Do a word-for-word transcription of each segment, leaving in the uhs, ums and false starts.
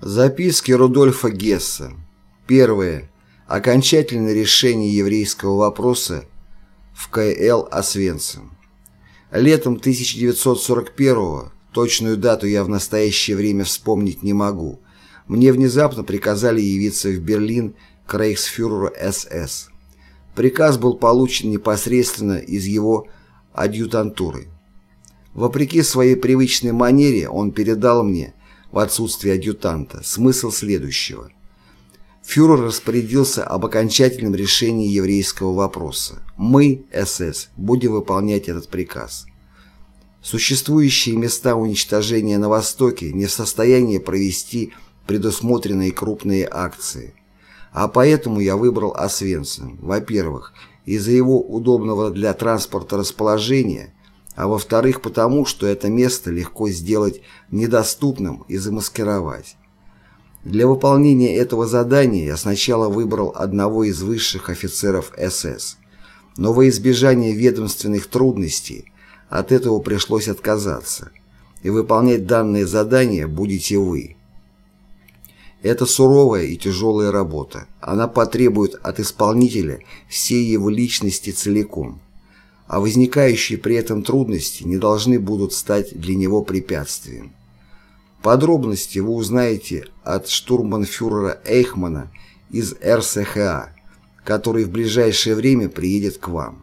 Записки Рудольфа Гесса. Первое. Окончательное решение еврейского вопроса в ка эл Освенцим. Летом тысяча девятьсот сорок первого, точную дату я в настоящее время вспомнить не могу, мне внезапно приказали явиться в Берлин к рейхсфюреру эс эс. Приказ был получен непосредственно из его адъютантуры. Вопреки своей привычной манере он передал мне, в отсутствие адъютанта, смысл следующего. Фюрер распорядился об окончательном решении еврейского вопроса. Мы, эс эс, будем выполнять этот приказ. Существующие места уничтожения на Востоке не в состоянии провести предусмотренные крупные акции. А поэтому я выбрал Освенцим, во-первых, из-за его удобного для транспорта расположения, а во-вторых, потому, что это место легко сделать недоступным и замаскировать. Для выполнения этого задания я сначала выбрал одного из высших офицеров эс эс, но во избежание ведомственных трудностей от этого пришлось отказаться, и выполнять данное задание будете вы. Это суровая и тяжелая работа, она потребует от исполнителя всей его личности целиком, а возникающие при этом трудности не должны будут стать для него препятствием. Подробности вы узнаете от штурмбанфюрера Эйхмана из эр эс ха а, который в ближайшее время приедет к вам.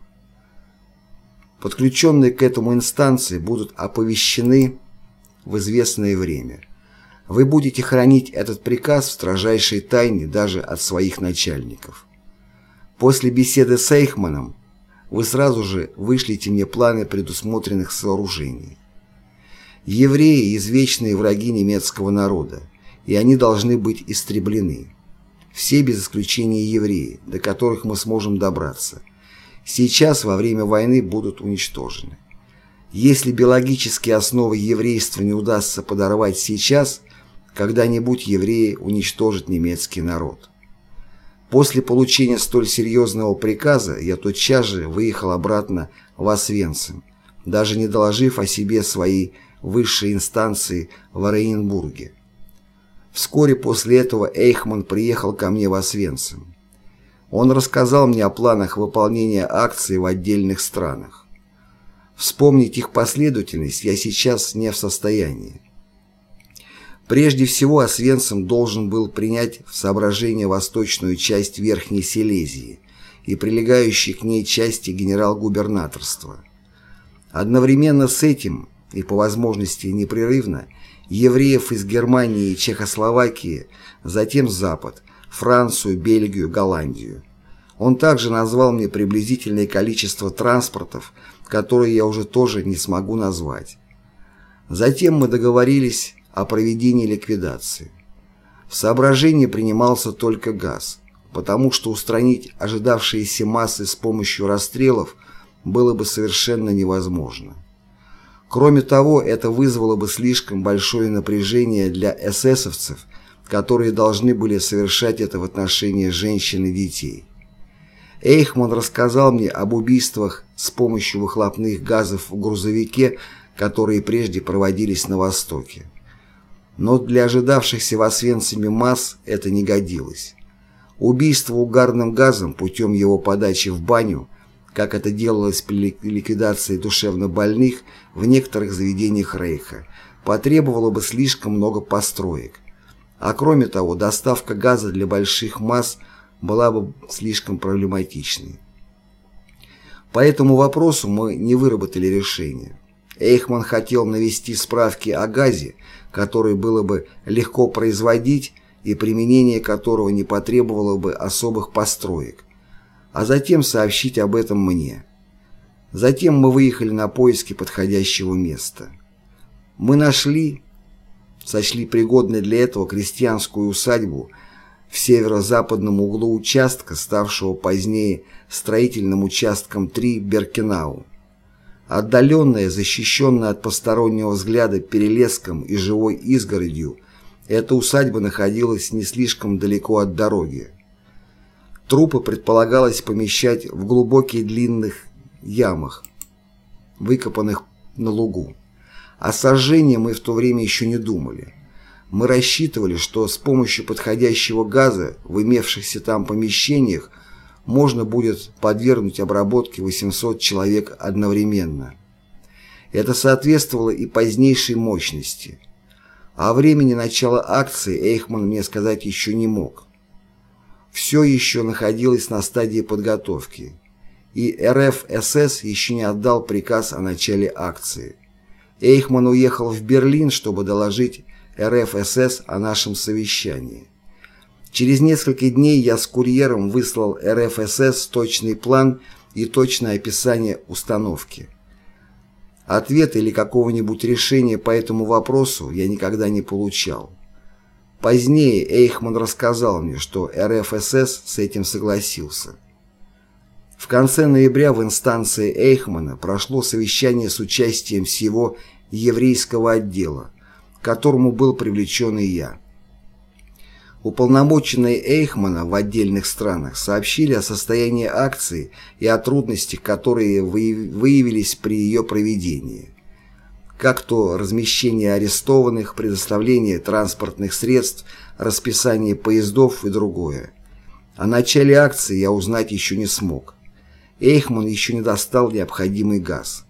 Подключенные к этому инстанции будут оповещены в известное время. Вы будете хранить этот приказ в строжайшей тайне даже от своих начальников. После беседы с Эйхманом вы сразу же вышлите мне планы предусмотренных сооружений. Евреи – извечные враги немецкого народа, и они должны быть истреблены. Все без исключения евреи, до которых мы сможем добраться, сейчас во время войны будут уничтожены. Если биологические основы еврейства не удастся подорвать сейчас, когда-нибудь евреи уничтожат немецкий народ. После получения столь серьезного приказа я тотчас же выехал обратно в Освенцим, даже не доложив о себе своей высшей инстанции в Оренбурге. Вскоре после этого Эйхман приехал ко мне в Освенцим. Он рассказал мне о планах выполнения акций в отдельных странах. Вспомнить их последовательность я сейчас не в состоянии. Прежде всего, Освенцим должен был принять в соображение восточную часть Верхней Силезии и прилегающей к ней части генерал-губернаторства. Одновременно с этим, и по возможности непрерывно, евреев из Германии и Чехословакии, затем Запад, Францию, Бельгию, Голландию. Он также назвал мне приблизительное количество транспортов, которые я уже тоже не смогу назвать. Затем мы договорились о проведении ликвидации. В соображение принимался только газ, потому что устранить ожидавшиеся массы с помощью расстрелов было бы совершенно невозможно. Кроме того, это вызвало бы слишком большое напряжение для эсэсовцев, которые должны были совершать это в отношении женщин и детей. Эйхман рассказал мне об убийствах с помощью выхлопных газов в грузовике, которые прежде проводились на Востоке. Но для ожидавшихся в Освенциме масс это не годилось. Убийство угарным газом путем его подачи в баню, как это делалось при ликвидации душевнобольных в некоторых заведениях Рейха, потребовало бы слишком много построек. А кроме того, доставка газа для больших масс была бы слишком проблематичной. По этому вопросу мы не выработали решения. Эйхман хотел навести справки о газе, который было бы легко производить и применение которого не потребовало бы особых построек, а затем сообщить об этом мне. Затем мы выехали на поиски подходящего места. Мы нашли, сочли пригодной для этого крестьянскую усадьбу в северо-западном углу участка, ставшего позднее строительным участком три Беркенау. Отдаленная, защищенная от постороннего взгляда перелеском и живой изгородью, эта усадьба находилась не слишком далеко от дороги. Трупы предполагалось помещать в глубоких длинных ямах, выкопанных на лугу. О сожжении мы в то время еще не думали. Мы рассчитывали, что с помощью подходящего газа в имевшихся там помещениях можно будет подвергнуть обработке восемьсот человек одновременно. Это соответствовало и позднейшей мощности. О времени начала акции Эйхман мне сказать еще не мог. Все еще находилось на стадии подготовки, и эр эф эс эс еще не отдал приказ о начале акции. Эйхман уехал в Берлин, чтобы доложить эр эф эс эс о нашем совещании. Через несколько дней я с курьером выслал эр эф эс эс точный план и точное описание установки. Ответа или какого-нибудь решения по этому вопросу я никогда не получал. Позднее Эйхман рассказал мне, что эр эф эс эс с этим согласился. В конце ноября в инстанции Эйхмана прошло совещание с участием всего еврейского отдела, к которому был привлечен и я. Уполномоченные Эйхмана в отдельных странах сообщили о состоянии акции и о трудностях, которые выявились при ее проведении, как то размещение арестованных, предоставление транспортных средств, расписание поездов и другое. О начале акции я узнать еще не смог. Эйхман еще не достал необходимый газ.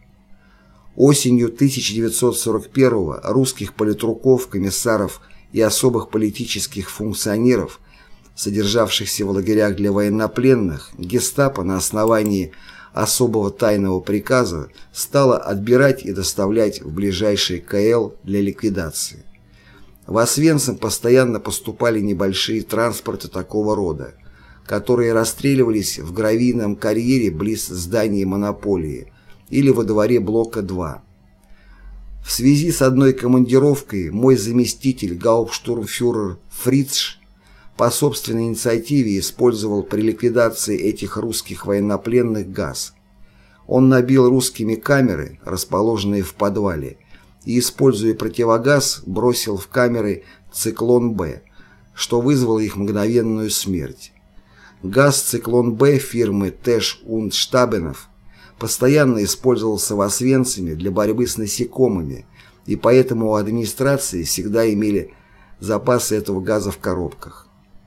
Осенью тысяча девятьсот сорок первого русских политруков, комиссаров и особых политических функционеров, содержавшихся в лагерях для военнопленных, гестапо на основании особого тайного приказа стало отбирать и доставлять в ближайший ка эл для ликвидации. В Освенцим постоянно поступали небольшие транспорты такого рода, которые расстреливались в гравийном карьере близ здания монополии или во дворе блока два. В связи с одной командировкой мой заместитель гауптштурмфюрер Фрицш по собственной инициативе использовал при ликвидации этих русских военнопленных газ. Он набил русскими камеры, расположенные в подвале, и, используя противогаз, бросил в камеры «Циклон-Б», что вызвало их мгновенную смерть. Газ «Циклон-Б» фирмы Тэш унд Штабенов постоянно использовался в Освенциме для борьбы с насекомыми, и поэтому у администрации всегда имели запасы этого газа в коробках.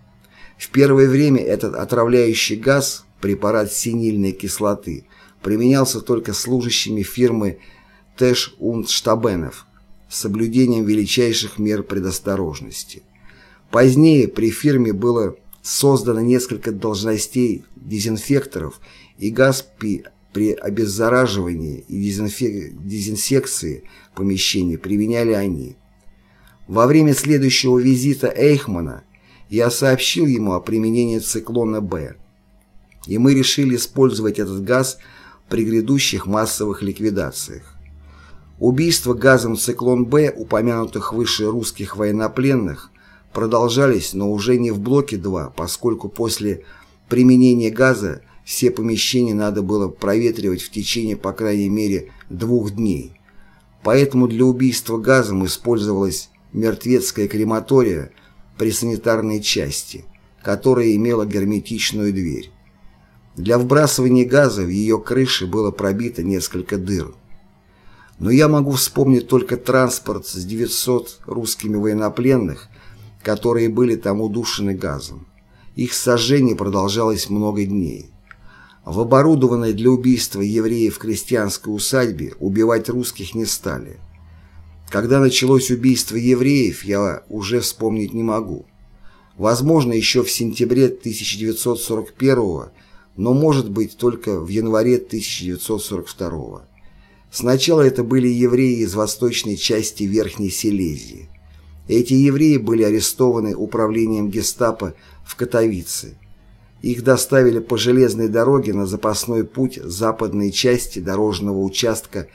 В первое время этот отравляющий газ, препарат синильной кислоты, применялся только служащими фирмы Тэш унд Штабенов с соблюдением величайших мер предосторожности. Позднее при фирме было создано несколько должностей дезинфекторов, и газ при При обеззараживании и дезинсекции помещений применяли они. Во время следующего визита Эйхмана я сообщил ему о применении циклона-Б, и мы решили использовать этот газ при грядущих массовых ликвидациях. Убийства газом циклон-Б упомянутых выше русских военнопленных продолжались, но уже не в блоке два, поскольку после применения газа все помещения надо было проветривать в течение, по крайней мере, двух дней. Поэтому для убийства газом использовалась мертвецкая крематория при санитарной части, которая имела герметичную дверь. Для вбрасывания газа в ее крыше было пробито несколько дыр. Но я могу вспомнить только транспорт с девятьсот русскими военнопленных, которые были там удушены газом. Их сожжение продолжалось много дней. В оборудованной для убийства евреев крестьянской усадьбе убивать русских не стали. Когда началось убийство евреев, я уже вспомнить не могу. Возможно, еще в сентябре тысяча девятьсот сорок первого, но может быть только в январе тысяча девятьсот сорок второго. Сначала это были евреи из восточной части Верхней Силезии. Эти евреи были арестованы управлением гестапо в Катовице. Их доставили по железной дороге на запасной путь западной части дорожного участка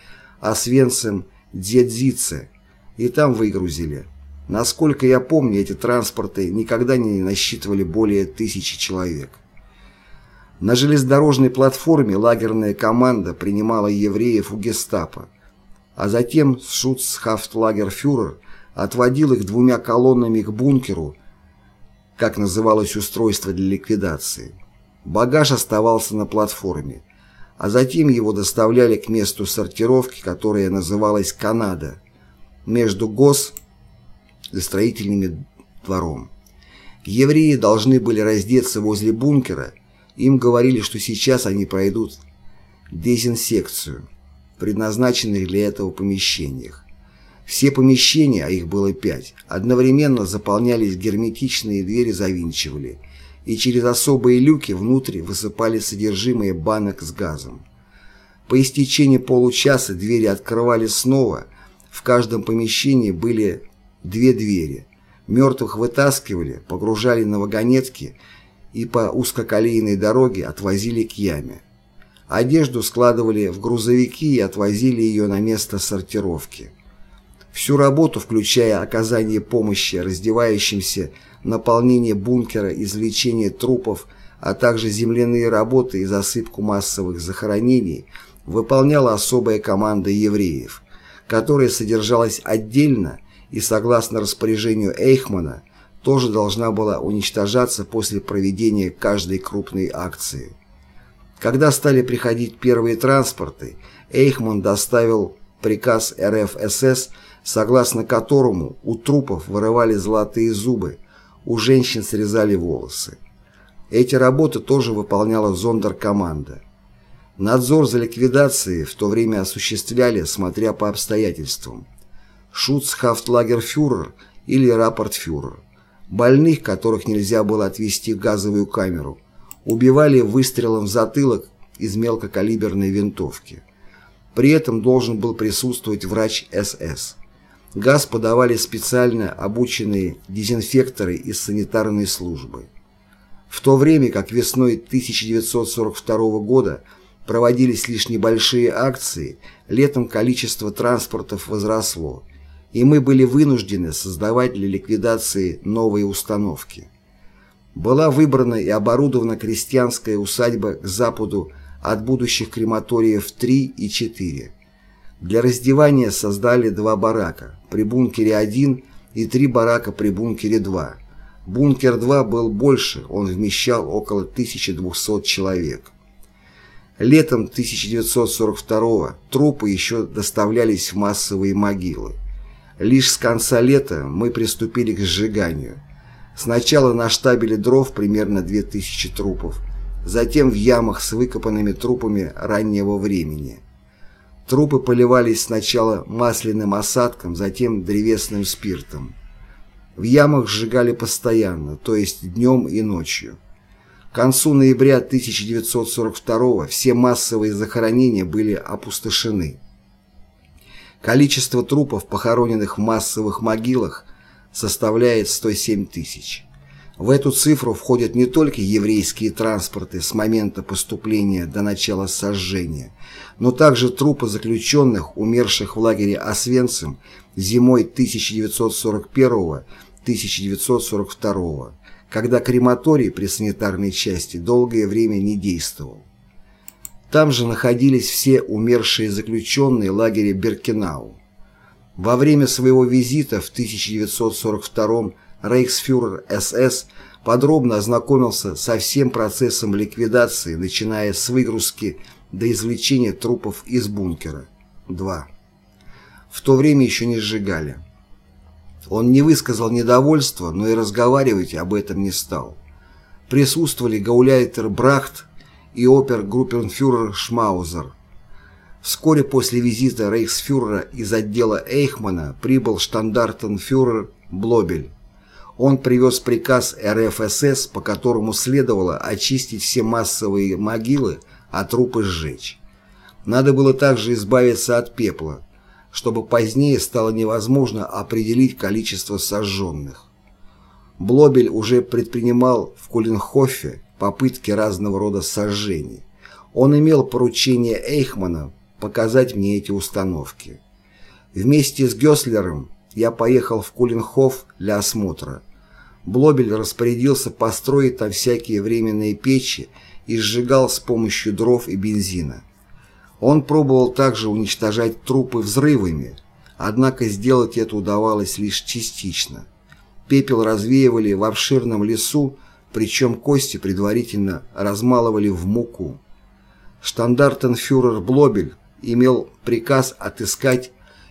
Освенцим-Дзедзице, и там выгрузили. Насколько я помню, эти транспорты никогда не насчитывали более тысячи человек. На железнодорожной платформе лагерная команда принимала евреев у гестапо, а затем шуцхафтлагерфюрер отводил их двумя колоннами к бункеру, как называлось устройство для ликвидации. Багаж оставался на платформе, а затем его доставляли к месту сортировки, которое называлось Канада, между Гос за строительным двором. Евреи должны были раздеться возле бункера, им говорили, что сейчас они пройдут дезинсекцию в предназначенных для этого помещениях. Все помещения, а их было пять, одновременно заполнялись, герметичные двери завинчивали, и через особые люки внутрь высыпали содержимое банок с газом. По истечении получаса двери открывали снова, в каждом помещении были две двери. Мертвых вытаскивали, погружали на вагонетки и по узкоколейной дороге отвозили к яме. Одежду складывали в грузовики и отвозили ее на место сортировки. Всю работу, включая оказание помощи раздевающимся, наполнение бункера, извлечение трупов, а также земляные работы и засыпку массовых захоронений, выполняла особая команда евреев, которая содержалась отдельно и, согласно распоряжению Эйхмана, тоже должна была уничтожаться после проведения каждой крупной акции. Когда стали приходить первые транспорты, Эйхман доставил приказ эр эф эс эс, согласно которому у трупов вырывали золотые зубы, у женщин срезали волосы. Эти работы тоже выполняла зондеркоманда. Надзор за ликвидацией в то время осуществляли, смотря по обстоятельствам, шуцхафтлагерфюрер или рапортфюрер. Больных, которых нельзя было отвезти в газовую камеру, убивали выстрелом в затылок из мелкокалиберной винтовки. При этом должен был присутствовать врач эс эс. Газ подавали специально обученные дезинфекторы из санитарной службы. В то время как весной тысяча девятьсот сорок второго года проводились лишь небольшие акции, летом количество транспортов возросло, и мы были вынуждены создавать для ликвидации новые установки. Была выбрана и оборудована крестьянская усадьба к западу от будущих крематориев три и четыре. Для раздевания создали два барака при бункере один и три барака при бункере два. Бункер два был больше, он вмещал около тысячи двухсот человек. Летом тысяча девятьсот сорок второго трупы еще доставлялись в массовые могилы. Лишь с конца лета мы приступили к сжиганию. Сначала на штабеле дров примерно две тысячи трупов, затем в ямах с выкопанными трупами раннего времени. Трупы поливались сначала масляным осадком, затем древесным спиртом. В ямах сжигали постоянно, то есть днем и ночью. К концу ноября тысяча девятьсот сорок второго все массовые захоронения были опустошены. Количество трупов, похороненных в массовых могилах, составляет сто семь тысяч. В эту цифру входят не только еврейские транспорты с момента поступления до начала сожжения, но также трупы заключенных, умерших в лагере Освенцим зимой тысяча девятьсот сорок первого — тысяча девятьсот сорок второго, когда крематорий при санитарной части долгое время не действовал. Там же находились все умершие заключенные лагеря Биркенау. Во время своего визита в тысяча девятьсот сорок втором рейхсфюрер эс эс подробно ознакомился со всем процессом ликвидации, начиная с выгрузки до извлечения трупов из бункера. два. В то время еще не сжигали. Он не высказал недовольства, но и разговаривать об этом не стал. Присутствовали гауляйтер Брахт и опергруппенфюрер Шмаузер. Вскоре после визита рейхсфюрера из отдела Эйхмана прибыл штандартенфюрер Блобель. Он привез приказ эр эф эс эс, по которому следовало очистить все массовые могилы, а трупы сжечь. Надо было также избавиться от пепла, чтобы позднее стало невозможно определить количество сожженных. Блобель уже предпринимал в Кулленхофе попытки разного рода сожжений. Он имел поручение Эйхмана показать мне эти установки. Вместе с Гёслером я поехал в Кулленхоф для осмотра. Блобель распорядился построить там всякие временные печи и сжигал с помощью дров и бензина. Он пробовал также уничтожать трупы взрывами, однако сделать это удавалось лишь частично. Пепел развеивали в обширном лесу, причем кости предварительно размалывали в муку. Штандартенфюрер Блобель имел приказ отыскать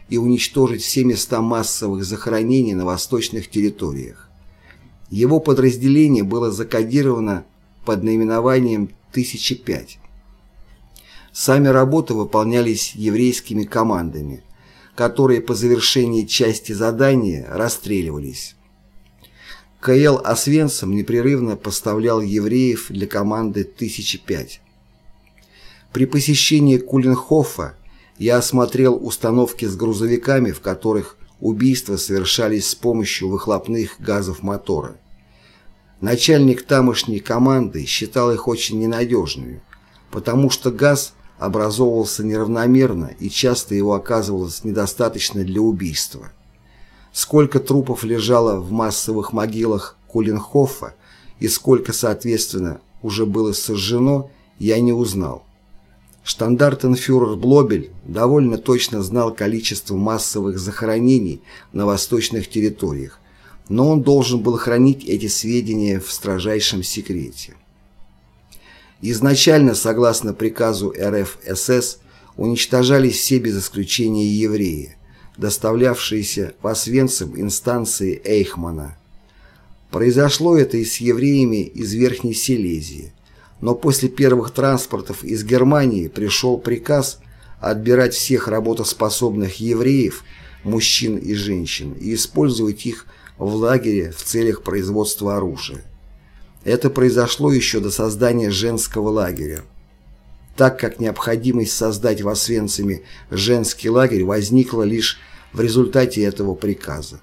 и уничтожить все места массовых захоронений на восточных территориях. Его подразделение было закодировано под наименованием тысяча пять. Сами работы выполнялись еврейскими командами, которые по завершении части задания расстреливались. КЛ Освенцим непрерывно поставлял евреев для команды тысяча пять. При посещении Кулленхофа я осмотрел установки с грузовиками, в которых убийства совершались с помощью выхлопных газов мотора. Начальник тамошней команды считал их очень ненадежными, потому что газ образовывался неравномерно и часто его оказывалось недостаточно для убийства. Сколько трупов лежало в массовых могилах Кулленхофа и сколько, соответственно, уже было сожжено, я не узнал. Штандартенфюрер Блобель довольно точно знал количество массовых захоронений на восточных территориях, но он должен был хранить эти сведения в строжайшем секрете. Изначально, согласно приказу эр эф эс эс, уничтожались все без исключения евреи, доставлявшиеся в Освенцим инстанции Эйхмана. Произошло это и с евреями из Верхней Силезии, но после первых транспортов из Германии пришел приказ отбирать всех работоспособных евреев, мужчин и женщин, и использовать их в лагере в целях производства оружия. Это произошло еще до создания женского лагеря, так как необходимость создать в Освенциме женский лагерь возникла лишь в результате этого приказа.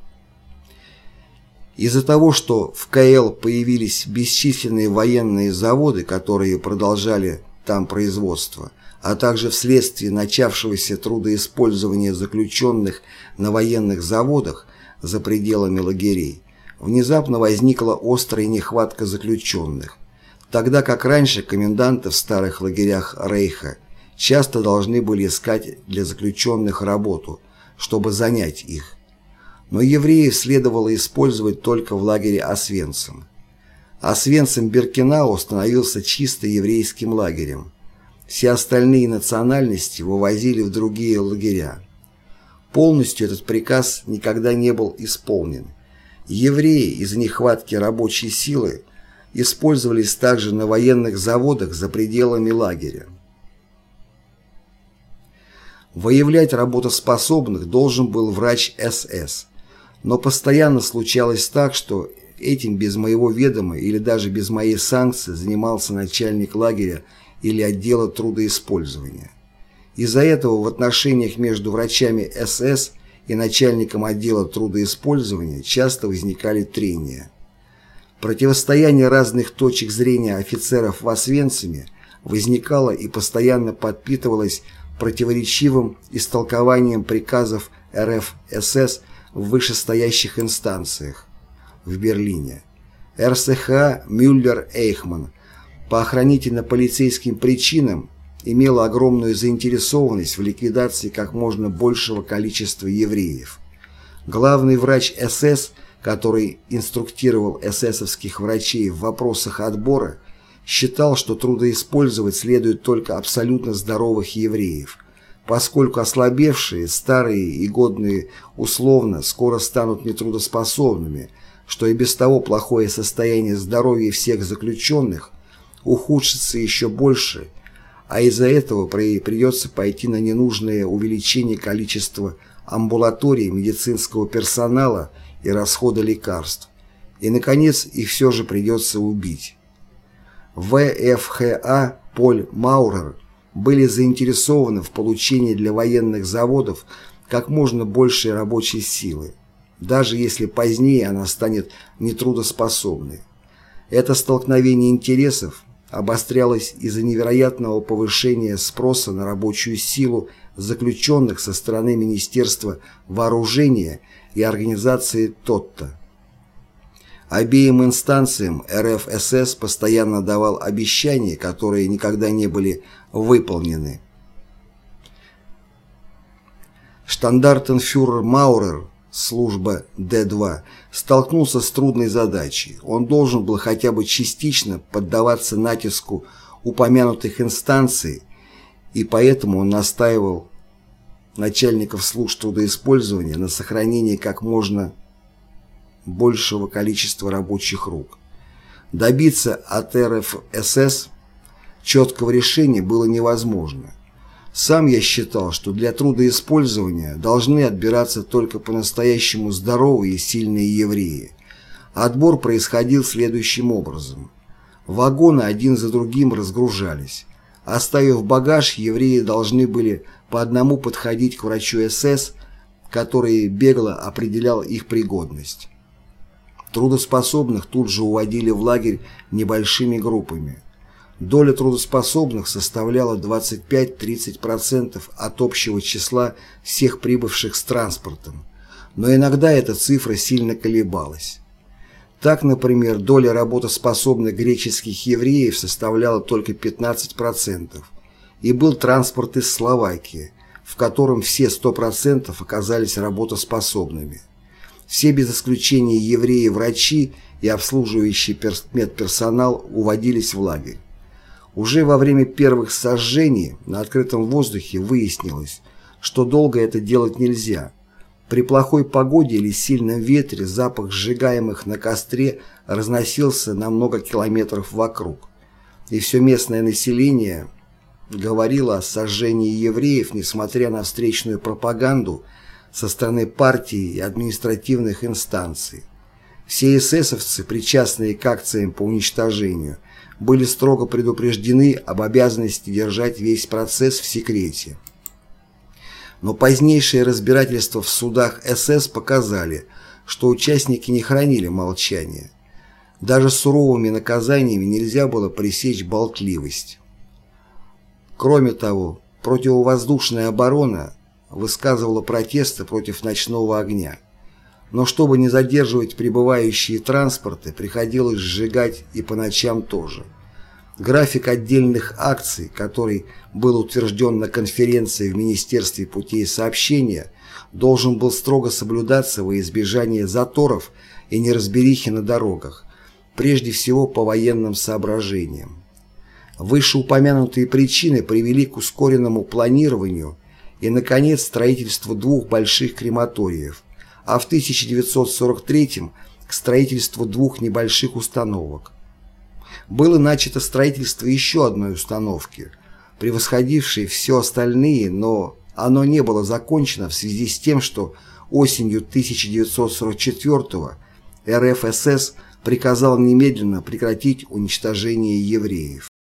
Из-за того, что в КЛ появились бесчисленные военные заводы, которые продолжали там производство, а также вследствие начавшегося трудоиспользования заключенных на военных заводах за пределами лагерей, внезапно возникла острая нехватка заключенных, тогда как раньше коменданты в старых лагерях Рейха часто должны были искать для заключенных работу, чтобы занять их. Но евреев следовало использовать только в лагере Освенцим. Освенцим-Биркенау становился чисто еврейским лагерем. Все остальные национальности вывозили в другие лагеря. Полностью этот приказ никогда не был исполнен. Евреи из-за нехватки рабочей силы использовались также на военных заводах за пределами лагеря. Выявлять работоспособных должен был врач эс эс, но постоянно случалось так, что этим без моего ведома или даже без моей санкции занимался начальник лагеря или отдела трудоиспользования. Из-за этого в отношениях между врачами эс эс и начальником отдела трудоиспользования часто возникали трения. Противостояние разных точек зрения офицеров в Освенциме возникало и постоянно подпитывалось противоречивым истолкованием приказов эр эф эс эс в вышестоящих инстанциях в Берлине. эр эс ха Мюллер-Эйхман по охранительно-полицейским причинам имела огромную заинтересованность в ликвидации как можно большего количества евреев. Главный врач эс эс, который инструктировал эсэсовских врачей в вопросах отбора, считал, что трудоиспользовать следует только абсолютно здоровых евреев, поскольку ослабевшие, старые и годные условно скоро станут нетрудоспособными, что и без того плохое состояние здоровья всех заключенных ухудшится еще больше, а из-за этого придется пойти на ненужное увеличение количества амбулаторий медицинского персонала и расхода лекарств, и, наконец, их все же придется убить. вэ эф ха а Поль Маурер были заинтересованы в получении для военных заводов как можно большей рабочей силы, даже если позднее она станет нетрудоспособной. Это столкновение интересов обострялось из-за невероятного повышения спроса на рабочую силу заключенных со стороны Министерства вооружения и организации Тотта. Обеим инстанциям эр эф эс эс постоянно давал обещания, которые никогда не были выполнены. Штандартенфюрер Маурер, служба дэ два, столкнулся с трудной задачей. Он должен был хотя бы частично поддаваться натиску упомянутых инстанций, и поэтому он настаивал начальников служб трудоиспользования на сохранение как можно большего количества рабочих рук. Добиться от эр эф эс эс четкого решения было невозможно. Сам я считал, что для трудоиспользования должны отбираться только по-настоящему здоровые и сильные евреи. Отбор происходил следующим образом. Вагоны один за другим разгружались. Оставив багаж, евреи должны были по одному подходить к врачу эс эс, который бегло определял их пригодность. Трудоспособных тут же уводили в лагерь небольшими группами. Доля трудоспособных составляла двадцать пять — тридцать процентов от общего числа всех прибывших с транспортом, но иногда эта цифра сильно колебалась. Так, например, доля работоспособных греческих евреев составляла только пятнадцать процентов, и был транспорт из Словакии, в котором все сто процентов оказались работоспособными. Все без исключения евреи-врачи и обслуживающий медперсонал уводились в лагерь. Уже во время первых сожжений на открытом воздухе выяснилось, что долго это делать нельзя. При плохой погоде или сильном ветре запах сжигаемых на костре разносился на много километров вокруг, и все местное население говорило о сожжении евреев, несмотря на встречную пропаганду со стороны партии и административных инстанций. Все эсэсовцы, причастные к акциям по уничтожению, были строго предупреждены об обязанности держать весь процесс в секрете. Но позднейшие разбирательства в судах эс эс показали, что участники не хранили молчания. Даже суровыми наказаниями нельзя было пресечь болтливость. Кроме того, противовоздушная оборона высказывала протесты против ночного огня. Но чтобы не задерживать прибывающие транспорты, приходилось сжигать и по ночам тоже. График отдельных акций, который был утвержден на конференции в Министерстве путей сообщения, должен был строго соблюдаться во избежание заторов и неразберихи на дорогах, прежде всего по военным соображениям. Вышеупомянутые причины привели к ускоренному планированию и, наконец, строительству двух больших крематориев, а в тысяча девятьсот сорок третьем к строительству двух небольших установок. Было начато строительство еще одной установки, превосходившей все остальные, но оно не было закончено в связи с тем, что осенью тысяча девятьсот сорок четвёртого эр эф эс эс приказал немедленно прекратить уничтожение евреев.